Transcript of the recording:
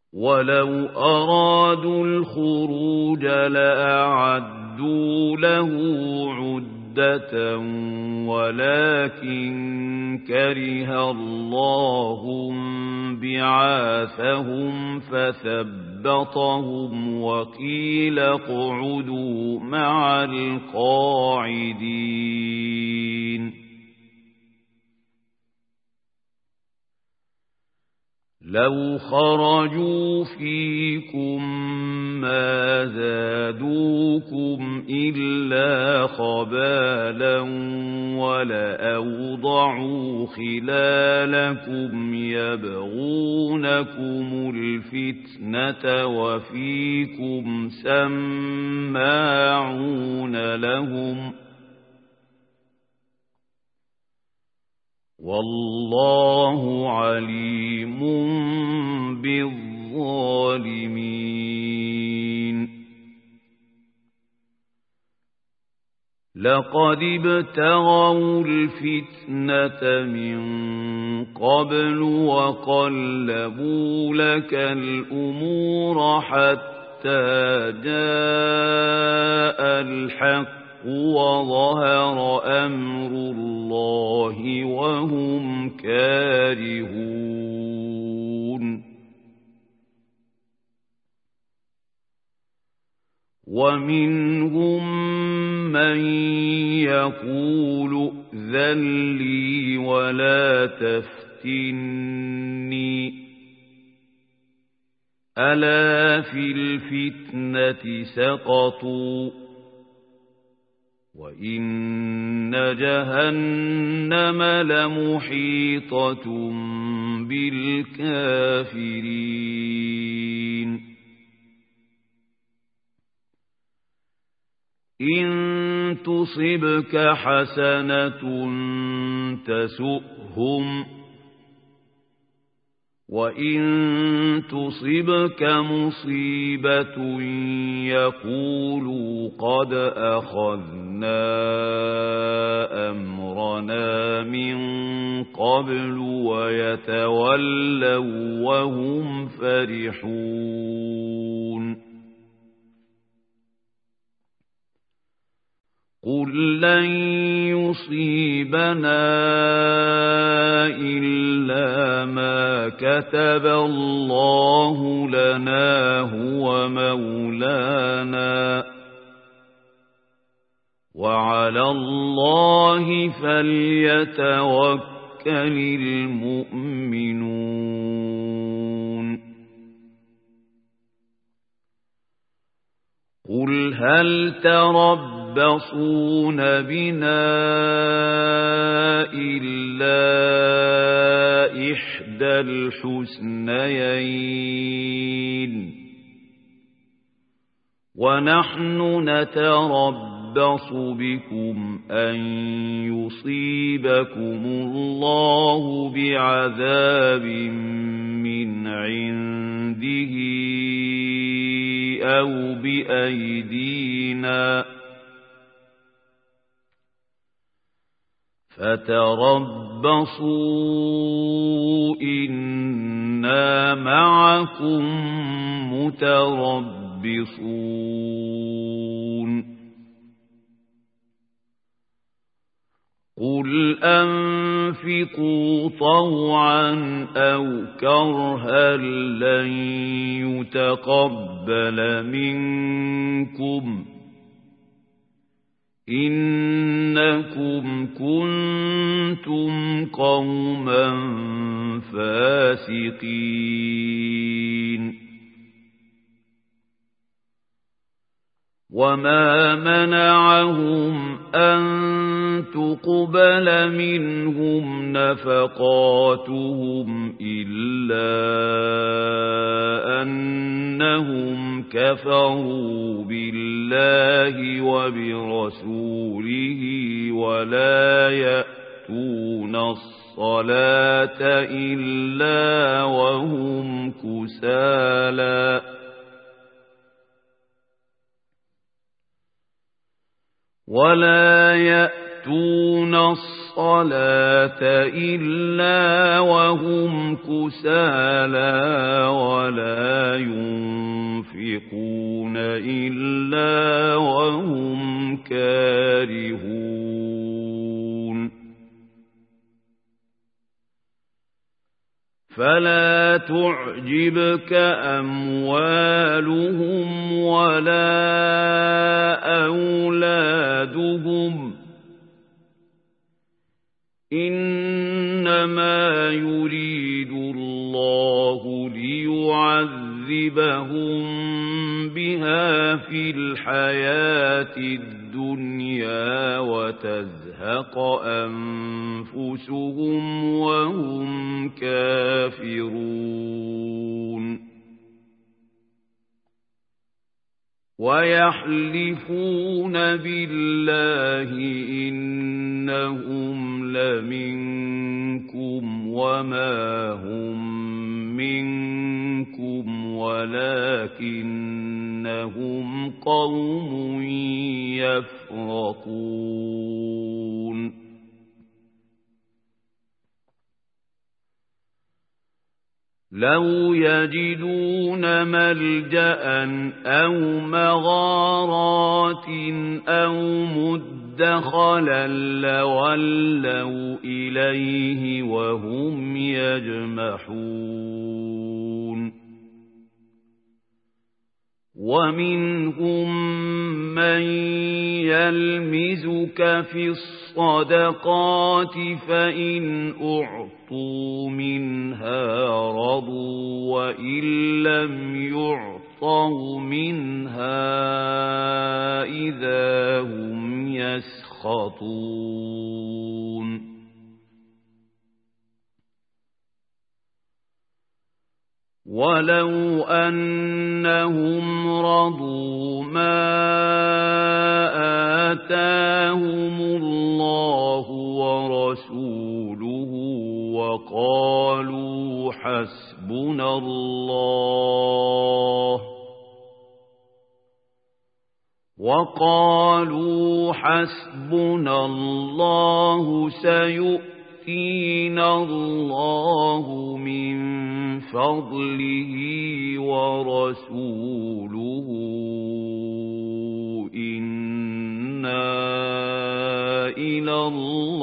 ولو أرادوا الخروج لأعدوا له عدة ولكن كره الله بعاثهم فثبطهم وقيل اقعدوا مع القاعدين لو خرجوا فيكم ما زادوكم إلا خبالا ولأوضعوا خلالكم يبغونكم الفتنة وفيكم سماعون لهم والله عليم بالظالمين لقد ابتغوا الفتنة من قبل وقلبوا لك الأمور حتى جاء الحق وظهر أمر الله وهم كارهون ومنهم من يقول ائذن لي ولا تفتني ألا في الفتنة سقطوا وإن جهنم لمحيطة بالكافرين إن تصبك حسنة تسؤهم وإن تصبك مصيبة يقولوا قد أخذنا أمرنا من قبل ويتولوا وهم فرحون قل لن يصيبنا إلا ما كتب الله لنا هو مولانا وعلى الله فليتوكل المؤمنون قل هل تربصون بنا إلا إحدى الحسنيين ونحن نتربص بكم أن يصيبكم الله بعذاب من عنده أو بأيدينا فتربصوا إنا معكم متربصون قل أنفقوا طوعا أو كرها لن يتقبل منكم إنكم كنتم قوما فاسقين وما منعهم أن تقبل منهم نفقاتهم إلا أنهم كفروا بالله وبرسوله ولا يأتون الصلاة إلا وهم كسالى ولا يأتون الصلاة إلا وهم كسالى ولا ينفقون إلا وهم كارهون فلا تعجبك أموالهم ولا أولادهم إنما يريد الله ليعذبهم بها في الحياة الدنيا وتزهق أنفسهم وهم كافرون ويحلفون بالله إنهم لمنكم وما هم منكم ولكنهم قوم يفرقون لو يجدون ملجأ أو مغارات أو مدخلا لولوا إليه وهم يجمحون ومنهم من يلمزك في الصدقات فإن أعطوا منها رضوا وإن لم يعطوا منها إذا هم يسخطون ولو أنهم رضوا ما آتاهم الله ورسوله وقالوا حسبنا الله سيؤتينا الله من فضله ورسوله إنا إلى الله